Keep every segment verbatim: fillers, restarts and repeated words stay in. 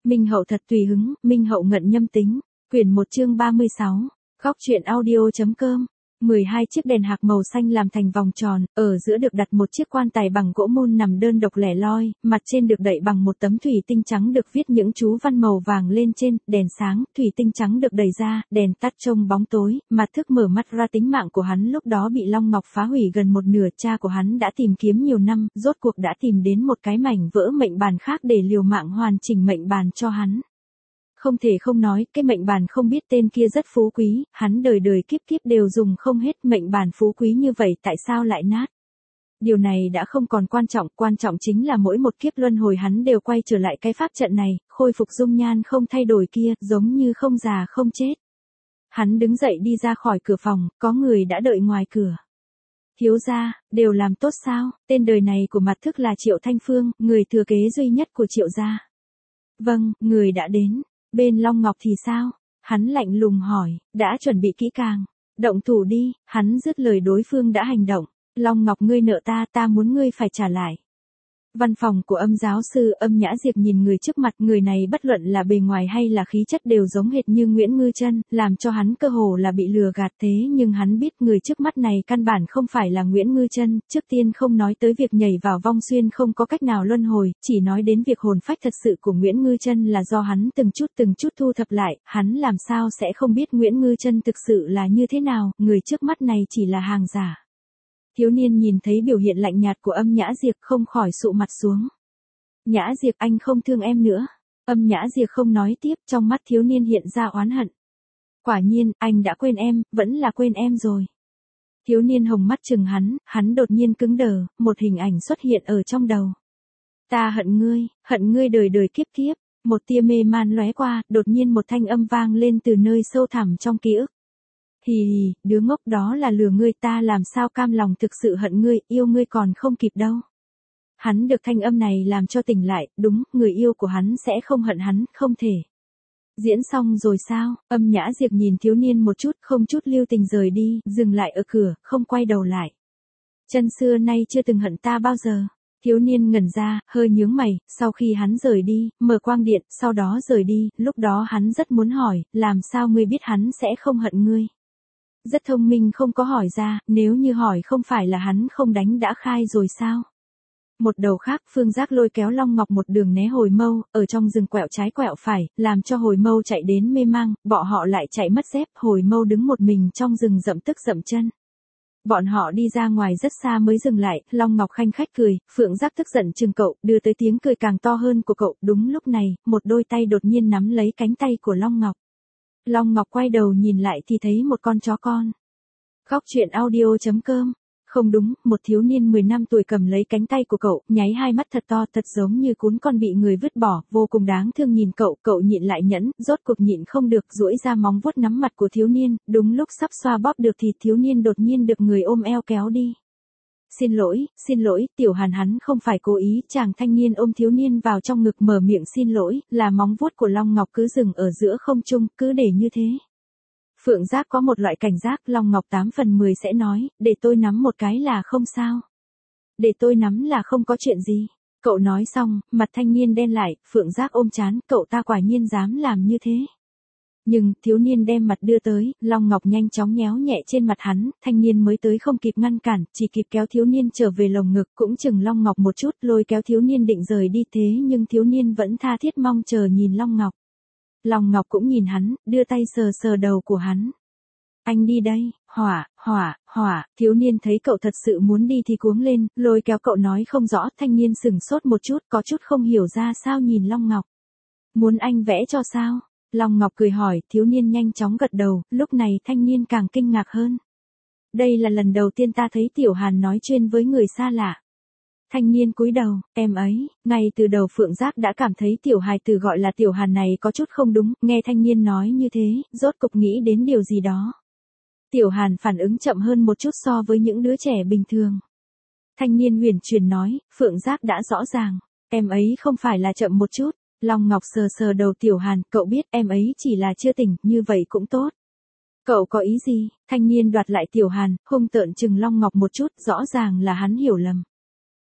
Minh Hậu thật tùy hứng, Minh Hậu ngận nhâm tính. Quyển một chương ba mươi sáu. Góc truyện audio.com. mười hai chiếc đèn hạc màu xanh làm thành vòng tròn, ở giữa được đặt một chiếc quan tài bằng gỗ mun nằm đơn độc lẻ loi, mặt trên được đậy bằng một tấm thủy tinh trắng được viết những chú văn màu vàng lên trên, đèn sáng, thủy tinh trắng được đẩy ra, đèn tắt trông bóng tối, mặt thức mở mắt ra tính mạng của hắn lúc đó bị Long Ngọc phá hủy gần một nửa, cha của hắn đã tìm kiếm nhiều năm, rốt cuộc đã tìm đến một cái mảnh vỡ mệnh bàn khác để liều mạng hoàn chỉnh mệnh bàn cho hắn. Không thể không nói, cái mệnh bàn không biết tên kia rất phú quý, hắn đời đời kiếp kiếp đều dùng không hết, mệnh bàn phú quý như vậy tại sao lại nát? Điều này đã không còn quan trọng, quan trọng chính là mỗi một kiếp luân hồi hắn đều quay trở lại cái pháp trận này, khôi phục dung nhan không thay đổi kia, giống như không già không chết. Hắn đứng dậy đi ra khỏi cửa phòng, có người đã đợi ngoài cửa. Thiếu gia, đều làm tốt sao? Tên đời này của mặt thức là Triệu Thanh Phương, người thừa kế duy nhất của Triệu gia. Vâng, người đã đến. Bên Long Ngọc thì sao? Hắn lạnh lùng hỏi, đã chuẩn bị kỹ càng. Động thủ đi, hắn dứt lời đối phương đã hành động. Long Ngọc ngươi nợ ta, ta muốn ngươi phải trả lại. Văn phòng của Âm giáo sư Âm Nhã Diệp nhìn người trước mặt, người này bất luận là bề ngoài hay là khí chất đều giống hệt như Nguyễn Ngư Chân, làm cho hắn cơ hồ là bị lừa gạt, thế nhưng hắn biết người trước mắt này căn bản không phải là Nguyễn Ngư Chân, trước tiên không nói tới việc nhảy vào vong xuyên không có cách nào luân hồi, chỉ nói đến việc hồn phách thật sự của Nguyễn Ngư Chân là do hắn từng chút từng chút thu thập lại, hắn làm sao sẽ không biết Nguyễn Ngư Chân thực sự là như thế nào, người trước mắt này chỉ là hàng giả. Thiếu niên nhìn thấy biểu hiện lạnh nhạt của Âm Nhã Diệp không khỏi sụ mặt xuống. Nhã Diệp, anh không thương em nữa. Âm Nhã Diệp không nói tiếp, trong mắt thiếu niên hiện ra oán hận. Quả nhiên, anh đã quên em, vẫn là quên em rồi. Thiếu niên hồng mắt chừng hắn, hắn đột nhiên cứng đờ, một hình ảnh xuất hiện ở trong đầu. Ta hận ngươi, hận ngươi đời đời kiếp kiếp. Một tia mê man lóe qua, đột nhiên một thanh âm vang lên từ nơi sâu thẳm trong ký ức. Hì hì, đứa ngốc đó là lừa ngươi, ta làm sao cam lòng thực sự hận ngươi, yêu ngươi còn không kịp đâu. Hắn được thanh âm này làm cho tỉnh lại, đúng, người yêu của hắn sẽ không hận hắn, không thể. Diễn xong rồi sao? Âm Nhã Diệp nhìn thiếu niên một chút, không chút lưu tình rời đi, dừng lại ở cửa, không quay đầu lại. Chân xưa nay chưa từng hận ta bao giờ. Thiếu niên ngẩn ra, hơi nhướng mày, sau khi hắn rời đi, mở quang điện, sau đó rời đi, lúc đó hắn rất muốn hỏi, làm sao ngươi biết hắn sẽ không hận ngươi? Rất thông minh không có hỏi ra, nếu như hỏi không phải là hắn không đánh đã khai rồi sao? Một đầu khác, Phương Giác lôi kéo Long Ngọc một đường né hồi mâu, ở trong rừng quẹo trái quẹo phải, làm cho hồi mâu chạy đến mê mang, bọn họ lại chạy mất dép, hồi mâu đứng một mình trong rừng dậm tức dậm chân. Bọn họ đi ra ngoài rất xa mới dừng lại, Long Ngọc khanh khách cười, Phượng Giác tức giận chừng cậu, đưa tới tiếng cười càng to hơn của cậu, đúng lúc này, một đôi tay đột nhiên nắm lấy cánh tay của Long Ngọc. Long Ngọc quay đầu nhìn lại thì thấy một con chó con. Góc truyện audio.com. Không đúng, một thiếu niên mười năm tuổi cầm lấy cánh tay của cậu, nháy hai mắt thật to thật giống như cún con bị người vứt bỏ, vô cùng đáng thương nhìn cậu, cậu nhịn lại nhẫn, rốt cuộc nhịn không được, duỗi ra móng vuốt nắm mặt của thiếu niên, đúng lúc sắp xoa bóp được thì thiếu niên đột nhiên được người ôm eo kéo đi. Xin lỗi, xin lỗi, Tiểu Hàn hắn không phải cố ý, chàng thanh niên ôm thiếu niên vào trong ngực mở miệng xin lỗi, là móng vuốt của Long Ngọc cứ dừng ở giữa không trung, cứ để như thế. Phượng Giác có một loại cảnh giác, Long Ngọc tám phần mười sẽ nói, để tôi nắm một cái là không sao. Để tôi nắm là không có chuyện gì. Cậu nói xong, mặt thanh niên đen lại, Phượng Giác ôm chán, cậu ta quả nhiên dám làm như thế. Nhưng, thiếu niên đem mặt đưa tới, Long Ngọc nhanh chóng nhéo nhẹ trên mặt hắn, thanh niên mới tới không kịp ngăn cản, chỉ kịp kéo thiếu niên trở về lồng ngực, cũng chừng Long Ngọc một chút, lôi kéo thiếu niên định rời đi thế nhưng thiếu niên vẫn tha thiết mong chờ nhìn Long Ngọc. Long Ngọc cũng nhìn hắn, đưa tay sờ sờ đầu của hắn. Anh đi đây, hỏa, hỏa, hỏa, thiếu niên thấy cậu thật sự muốn đi thì cuống lên, lôi kéo cậu nói không rõ, thanh niên sửng sốt một chút, có chút không hiểu ra sao nhìn Long Ngọc. Muốn anh vẽ cho sao? Long Ngọc cười hỏi, thiếu niên nhanh chóng gật đầu, lúc này thanh niên càng kinh ngạc hơn. Đây là lần đầu tiên ta thấy Tiểu Hàn nói chuyện với người xa lạ. Thanh niên cúi đầu, em ấy, ngay từ đầu Phượng Giác đã cảm thấy tiểu hài tử gọi là Tiểu Hàn này có chút không đúng, nghe thanh niên nói như thế, rốt cục nghĩ đến điều gì đó. Tiểu Hàn phản ứng chậm hơn một chút so với những đứa trẻ bình thường. Thanh niên huyền truyền nói, Phượng Giác đã rõ ràng, em ấy không phải là chậm một chút. Long Ngọc sờ sờ đầu Tiểu Hàn, cậu biết em ấy chỉ là chưa tỉnh, như vậy cũng tốt. Cậu có ý gì? Thanh niên đoạt lại Tiểu Hàn, hung tợn chừng Long Ngọc một chút, rõ ràng là hắn hiểu lầm.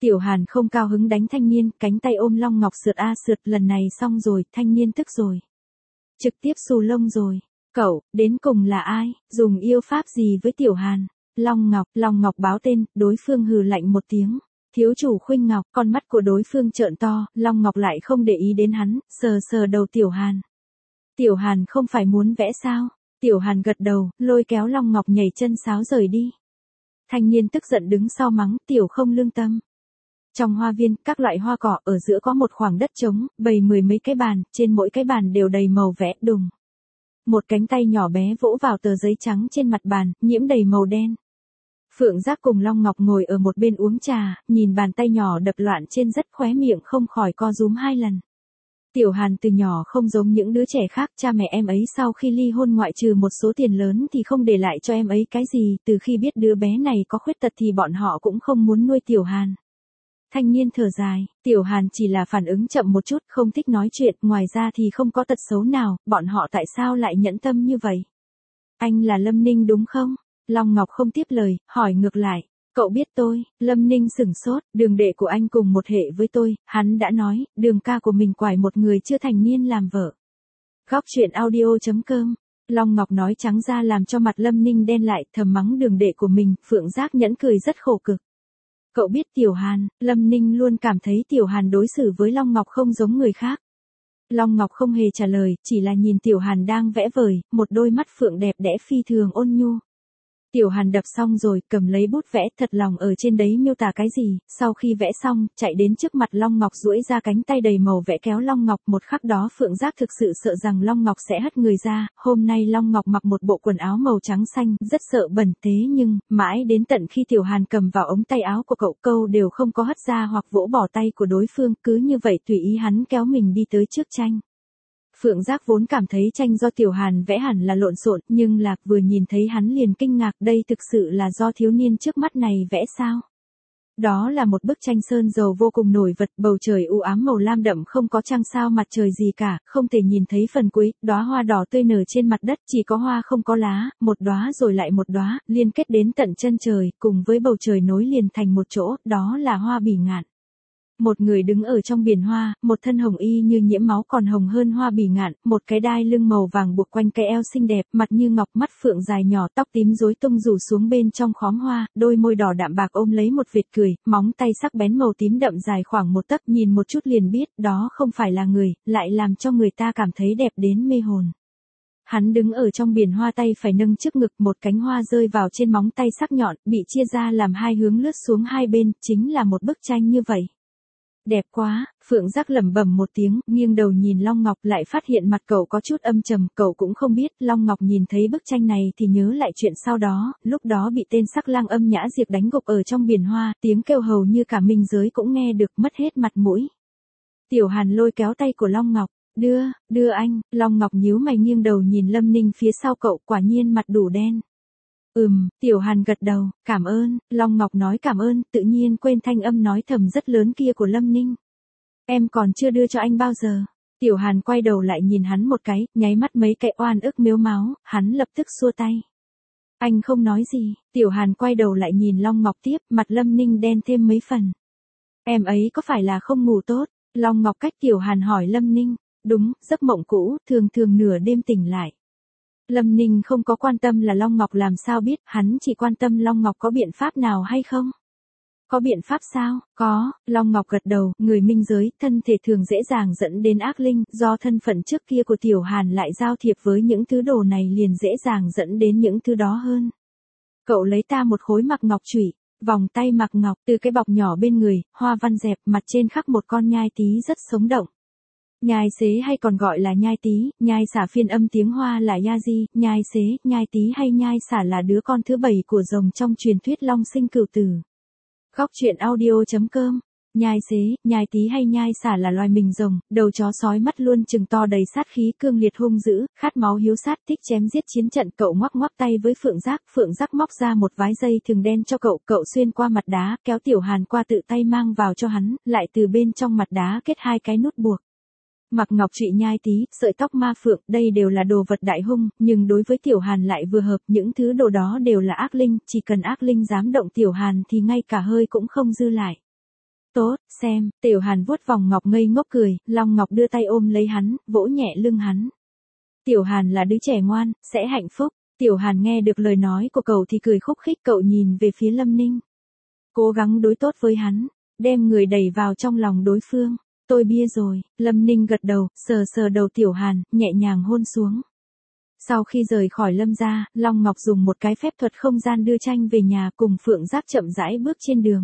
Tiểu Hàn không cao hứng đánh thanh niên, cánh tay ôm Long Ngọc sượt a sượt, lần này xong rồi, thanh niên tức rồi. Trực tiếp xù lông rồi. Cậu, đến cùng là ai, dùng yêu pháp gì với Tiểu Hàn? Long Ngọc, Long Ngọc báo tên, đối phương hừ lạnh một tiếng. Thiếu chủ Khuynh Ngọc, con mắt của đối phương trợn to, Long Ngọc lại không để ý đến hắn, sờ sờ đầu Tiểu Hàn. Tiểu Hàn không phải muốn vẽ sao? Tiểu Hàn gật đầu, lôi kéo Long Ngọc nhảy chân sáo rời đi. Thanh niên tức giận đứng sau mắng, Tiểu không lương tâm. Trong hoa viên, các loại hoa cỏ, ở giữa có một khoảng đất trống, bày mười mấy cái bàn, trên mỗi cái bàn đều đầy màu vẽ, đùng. Một cánh tay nhỏ bé vỗ vào tờ giấy trắng trên mặt bàn, nhiễm đầy màu đen. Phượng Giác cùng Long Ngọc ngồi ở một bên uống trà, nhìn bàn tay nhỏ đập loạn trên rất khóe miệng không khỏi co rúm hai lần. Tiểu Hàn từ nhỏ không giống những đứa trẻ khác, cha mẹ em ấy sau khi ly hôn ngoại trừ một số tiền lớn thì không để lại cho em ấy cái gì, từ khi biết đứa bé này có khuyết tật thì bọn họ cũng không muốn nuôi Tiểu Hàn. Thanh niên thở dài, Tiểu Hàn chỉ là phản ứng chậm một chút, không thích nói chuyện, ngoài ra thì không có tật xấu nào, bọn họ tại sao lại nhẫn tâm như vậy? Anh là Lâm Ninh đúng không? Long Ngọc không tiếp lời, hỏi ngược lại. Cậu biết tôi, Lâm Ninh sửng sốt, đường đệ của anh cùng một hệ với tôi, hắn đã nói, đường ca của mình quải một người chưa thành niên làm vợ. Góc truyện audio chấm com. Long Ngọc nói trắng ra làm cho mặt Lâm Ninh đen lại, thầm mắng đường đệ của mình, Phượng Giác nhẫn cười rất khổ cực. Cậu biết Tiểu Hàn, Lâm Ninh luôn cảm thấy Tiểu Hàn đối xử với Long Ngọc không giống người khác. Long Ngọc không hề trả lời, chỉ là nhìn Tiểu Hàn đang vẽ vời, một đôi mắt phượng đẹp đẽ phi thường ôn nhu. Tiểu Hàn đập xong rồi, cầm lấy bút vẽ, thật lòng ở trên đấy miêu tả cái gì, sau khi vẽ xong, chạy đến trước mặt Long Ngọc duỗi ra cánh tay đầy màu vẽ kéo Long Ngọc, một khắc đó Phượng Giác thực sự sợ rằng Long Ngọc sẽ hất người ra, hôm nay Long Ngọc mặc một bộ quần áo màu trắng xanh, rất sợ bẩn thế nhưng, mãi đến tận khi Tiểu Hàn cầm vào ống tay áo của cậu câu đều không có hất ra hoặc vỗ bỏ tay của đối phương, cứ như vậy tùy ý hắn kéo mình đi tới trước tranh. Phượng Giác vốn cảm thấy tranh do Tiểu Hàn vẽ hẳn là lộn xộn, nhưng Lạc vừa nhìn thấy hắn liền kinh ngạc, đây thực sự là do thiếu niên trước mắt này vẽ sao? Đó là một bức tranh sơn dầu vô cùng nổi bật, bầu trời u ám màu lam đậm không có trăng sao mặt trời gì cả, không thể nhìn thấy phần cuối, đóa hoa đỏ tươi nở trên mặt đất, chỉ có hoa không có lá, một đóa rồi lại một đóa, liên kết đến tận chân trời, cùng với bầu trời nối liền thành một chỗ, đó là hoa bỉ ngạn. Một người đứng ở trong biển hoa, một thân hồng y như nhiễm máu còn hồng hơn hoa bỉ ngạn, một cái đai lưng màu vàng buộc quanh cái eo xinh đẹp, mặt như ngọc, mắt phượng dài nhỏ, tóc tím rối tung rủ xuống bên trong khóm hoa, đôi môi đỏ đạm bạc ôm lấy một vệt cười, móng tay sắc bén màu tím đậm dài khoảng một tấc, nhìn một chút liền biết, đó không phải là người, lại làm cho người ta cảm thấy đẹp đến mê hồn. Hắn đứng ở trong biển hoa, tay phải nâng trước ngực, một cánh hoa rơi vào trên móng tay sắc nhọn, bị chia ra làm hai hướng lướt xuống hai bên, chính là một bức tranh như vậy. Đẹp quá, Phượng Giác lẩm bẩm một tiếng, nghiêng đầu nhìn Long Ngọc, lại phát hiện mặt cậu có chút âm trầm, cậu cũng không biết, Long Ngọc nhìn thấy bức tranh này thì nhớ lại chuyện sau đó, lúc đó bị tên sắc lang âm nhã diệt đánh gục ở trong biển hoa, tiếng kêu hầu như cả minh giới cũng nghe được, mất hết mặt mũi. Tiểu Hàn lôi kéo tay của Long Ngọc, đưa, đưa anh, Long Ngọc nhíu mày nghiêng đầu nhìn Lâm Ninh phía sau cậu, quả nhiên mặt đủ đen. Ừm, Tiểu Hàn gật đầu, cảm ơn, Long Ngọc nói cảm ơn, tự nhiên quên thanh âm nói thầm rất lớn kia của Lâm Ninh. Em còn chưa đưa cho anh bao giờ. Tiểu Hàn quay đầu lại nhìn hắn một cái, nháy mắt mấy cái oan ức mếu máo, hắn lập tức xua tay. Anh không nói gì, Tiểu Hàn quay đầu lại nhìn Long Ngọc tiếp, mặt Lâm Ninh đen thêm mấy phần. Em ấy có phải là không ngủ tốt? Long Ngọc cách Tiểu Hàn hỏi Lâm Ninh, đúng, giấc mộng cũ, thường thường nửa đêm tỉnh lại. Lâm Ninh không có quan tâm là Long Ngọc làm sao biết, hắn chỉ quan tâm Long Ngọc có biện pháp nào hay không. Có biện pháp sao? Có, Long Ngọc gật đầu, người minh giới, thân thể thường dễ dàng dẫn đến ác linh, do thân phận trước kia của Tiểu Hàn lại giao thiệp với những thứ đồ này liền dễ dàng dẫn đến những thứ đó hơn. Cậu lấy ta một khối mặc ngọc chủy, vòng tay mặc ngọc, từ cái bọc nhỏ bên người, hoa văn dẹp, mặt trên khắc một con nhai tí rất sống động. Nhai xế hay còn gọi là nhai tí, nhai xả phiên âm tiếng Hoa là ya di, nhai xế, nhai tí hay nhai xả là đứa con thứ bảy của rồng trong truyền thuyết long sinh cửu tử. Góc truyện audio chấm com. Nhai xế, nhai tí hay nhai xả là loài mình rồng, đầu chó sói mắt luôn trừng to đầy sát khí cương liệt hung dữ, khát máu hiếu sát, thích chém giết chiến trận. Cậu ngoắc ngoắc tay với Phượng Giác, Phượng Giác móc ra một vái dây thừng đen cho cậu, cậu xuyên qua mặt đá, kéo Tiểu Hàn qua tự tay mang vào cho hắn, lại từ bên trong mặt đá kết hai cái nút buộc. Mặc ngọc trụy nhai tí, sợi tóc ma phượng, đây đều là đồ vật đại hung, nhưng đối với Tiểu Hàn lại vừa hợp, những thứ đồ đó đều là ác linh, chỉ cần ác linh dám động Tiểu Hàn thì ngay cả hơi cũng không dư lại. Tốt, xem, Tiểu Hàn vuốt vòng ngọc ngây ngốc cười, Long Ngọc đưa tay ôm lấy hắn, vỗ nhẹ lưng hắn. Tiểu Hàn là đứa trẻ ngoan, sẽ hạnh phúc. Tiểu Hàn nghe được lời nói của cậu thì cười khúc khích, cậu nhìn về phía Lâm Ninh. Cố gắng đối tốt với hắn, đem người đẩy vào trong lòng đối phương. Tôi bia rồi, Lâm Ninh gật đầu, sờ sờ đầu Tiểu Hàn, nhẹ nhàng hôn xuống. Sau khi rời khỏi Lâm gia, Long Ngọc dùng một cái phép thuật không gian đưa tranh về nhà, cùng Phượng Giác chậm rãi bước trên đường.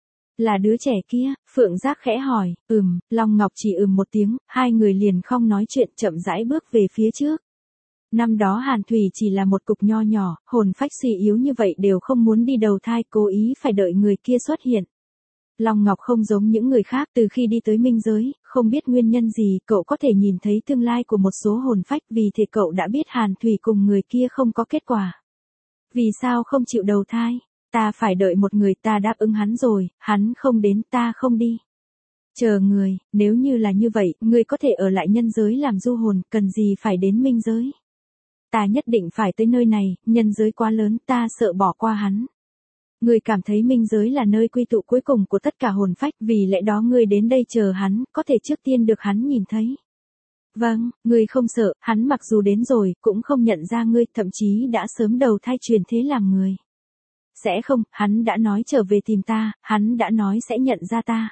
Là đứa trẻ kia, Phượng Giác khẽ hỏi, ừm, Long Ngọc chỉ ừm một tiếng, hai người liền không nói chuyện, chậm rãi bước về phía trước. Năm đó Hàn Thủy chỉ là một cục nho nhỏ, hồn phách suy yếu như vậy đều không muốn đi đầu thai, cố ý phải đợi người kia xuất hiện. Long Ngọc không giống những người khác, từ khi đi tới minh giới, không biết nguyên nhân gì, cậu có thể nhìn thấy tương lai của một số hồn phách, vì thế cậu đã biết Hàn Thủy cùng người kia không có kết quả. Vì sao không chịu đầu thai? Ta phải đợi một người, ta đáp ứng hắn rồi, hắn không đến, ta không đi. Chờ người, nếu như là như vậy, người có thể ở lại nhân giới làm du hồn, cần gì phải đến minh giới? Ta nhất định phải tới nơi này, nhân giới quá lớn, ta sợ bỏ qua hắn. Ngươi cảm thấy minh giới là nơi quy tụ cuối cùng của tất cả hồn phách, vì lẽ đó ngươi đến đây chờ hắn, có thể trước tiên được hắn nhìn thấy. Vâng, ngươi không sợ, hắn mặc dù đến rồi, cũng không nhận ra ngươi, thậm chí đã sớm đầu thai truyền thế làm người. Sẽ không, hắn đã nói trở về tìm ta, hắn đã nói sẽ nhận ra ta.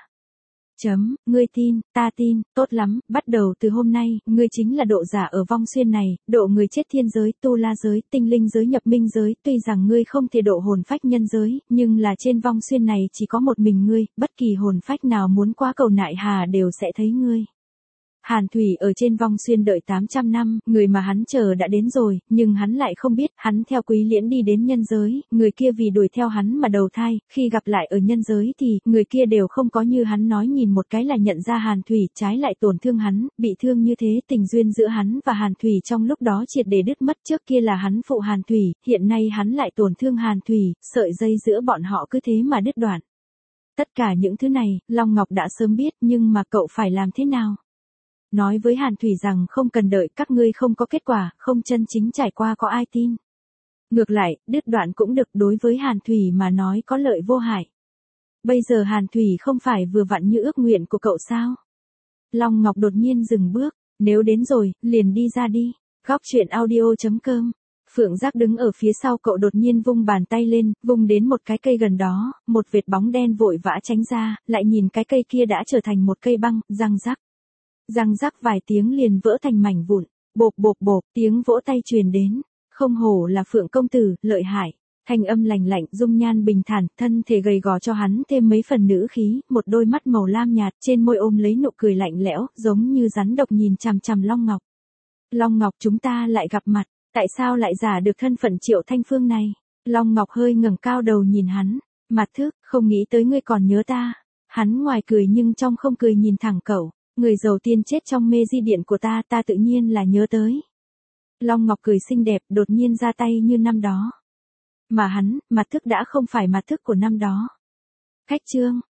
Chấm, ngươi tin, ta tin, tốt lắm, bắt đầu từ hôm nay, ngươi chính là độ giả ở vong xuyên này, độ người chết thiên giới, tu la giới, tinh linh giới, nhập minh giới, tuy rằng ngươi không thể độ hồn phách nhân giới, nhưng là trên vong xuyên này chỉ có một mình ngươi, bất kỳ hồn phách nào muốn qua cầu nại hà đều sẽ thấy ngươi. Hàn Thủy ở trên vong xuyên đợi tám trăm năm, người mà hắn chờ đã đến rồi, nhưng hắn lại không biết, hắn theo Quý Liễn đi đến nhân giới, người kia vì đuổi theo hắn mà đầu thai, khi gặp lại ở nhân giới thì, người kia đều không có như hắn nói nhìn một cái là nhận ra Hàn Thủy, trái lại tổn thương hắn, bị thương như thế, tình duyên giữa hắn và Hàn Thủy trong lúc đó triệt để đứt mất, trước kia là hắn phụ Hàn Thủy, hiện nay hắn lại tổn thương Hàn Thủy, sợi dây giữa bọn họ cứ thế mà đứt đoạn. Tất cả những thứ này, Long Ngọc đã sớm biết, nhưng mà cậu phải làm thế nào? Nói với Hàn Thủy rằng không cần đợi, các ngươi không có kết quả, không chân chính trải qua có ai tin. Ngược lại, đứt đoạn cũng được, đối với Hàn Thủy mà nói có lợi vô hại. Bây giờ Hàn Thủy không phải vừa vặn như ước nguyện của cậu sao? Long Ngọc đột nhiên dừng bước, nếu đến rồi, liền đi ra đi. Góc truyện audio chấm com. Phượng Giác đứng ở phía sau cậu đột nhiên vung bàn tay lên, vung đến một cái cây gần đó, một vệt bóng đen vội vã tránh ra, lại nhìn cái cây kia đã trở thành một cây băng, răng rắc. Răng rắc vài tiếng liền vỡ thành mảnh vụn, bộp bộp bộp, tiếng vỗ tay truyền đến, không hổ là Phượng công tử, lợi hại, thanh âm lành lạnh, dung nhan bình thản, thân thể gầy gò cho hắn thêm mấy phần nữ khí, một đôi mắt màu lam nhạt, trên môi ôm lấy nụ cười lạnh lẽo, giống như rắn độc nhìn chằm chằm Long Ngọc. Long Ngọc, chúng ta lại gặp mặt, tại sao lại giả được thân phận Triệu Thanh Phương này? Long Ngọc hơi ngẩng cao đầu nhìn hắn, mặt thức, không nghĩ tới ngươi còn nhớ ta. Hắn ngoài cười nhưng trong không cười nhìn thẳng cậu. Người giàu tiên chết trong mê di điện của ta, ta tự nhiên là nhớ tới. Long Ngọc cười xinh đẹp, đột nhiên ra tay như năm đó. Mà hắn, mặt thức đã không phải mặt thức của năm đó. Khách trương,